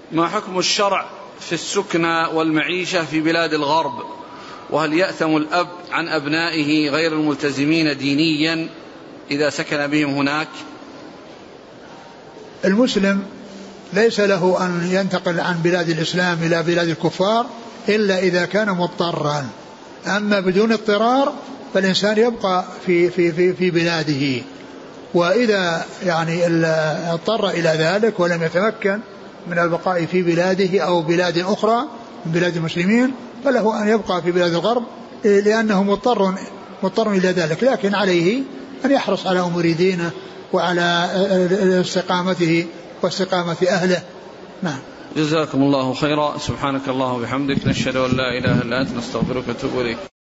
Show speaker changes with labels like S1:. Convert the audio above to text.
S1: ما حكم الشرع في السكنى والمعيشة في بلاد الغرب؟ وهل يأثم الأب عن أبنائه غير الملتزمين دينيا إذا سكن بهم هناك؟
S2: المسلم ليس له أن ينتقل عن بلاد الإسلام إلى بلاد الكفار إلا إذا كان مضطرا، أما بدون اضطرار فالإنسان يبقى في بلاده. وإذا يعني اضطر إلى ذلك ولم يتمكن من البقاء في بلاده أو بلاد أخرى من بلاد المسلمين فله أن يبقى في بلاد الغرب لأنه مضطر إلى ذلك، لكن عليه أن يحرص على أمور دينه وعلى استقامته واستقامة أهله. نعم.
S1: جزاكم الله خيرا. سبحانك اللهم وبحمدك، نشهد أن لا إله إلا أنت، نستغفرك ونتوب إليك.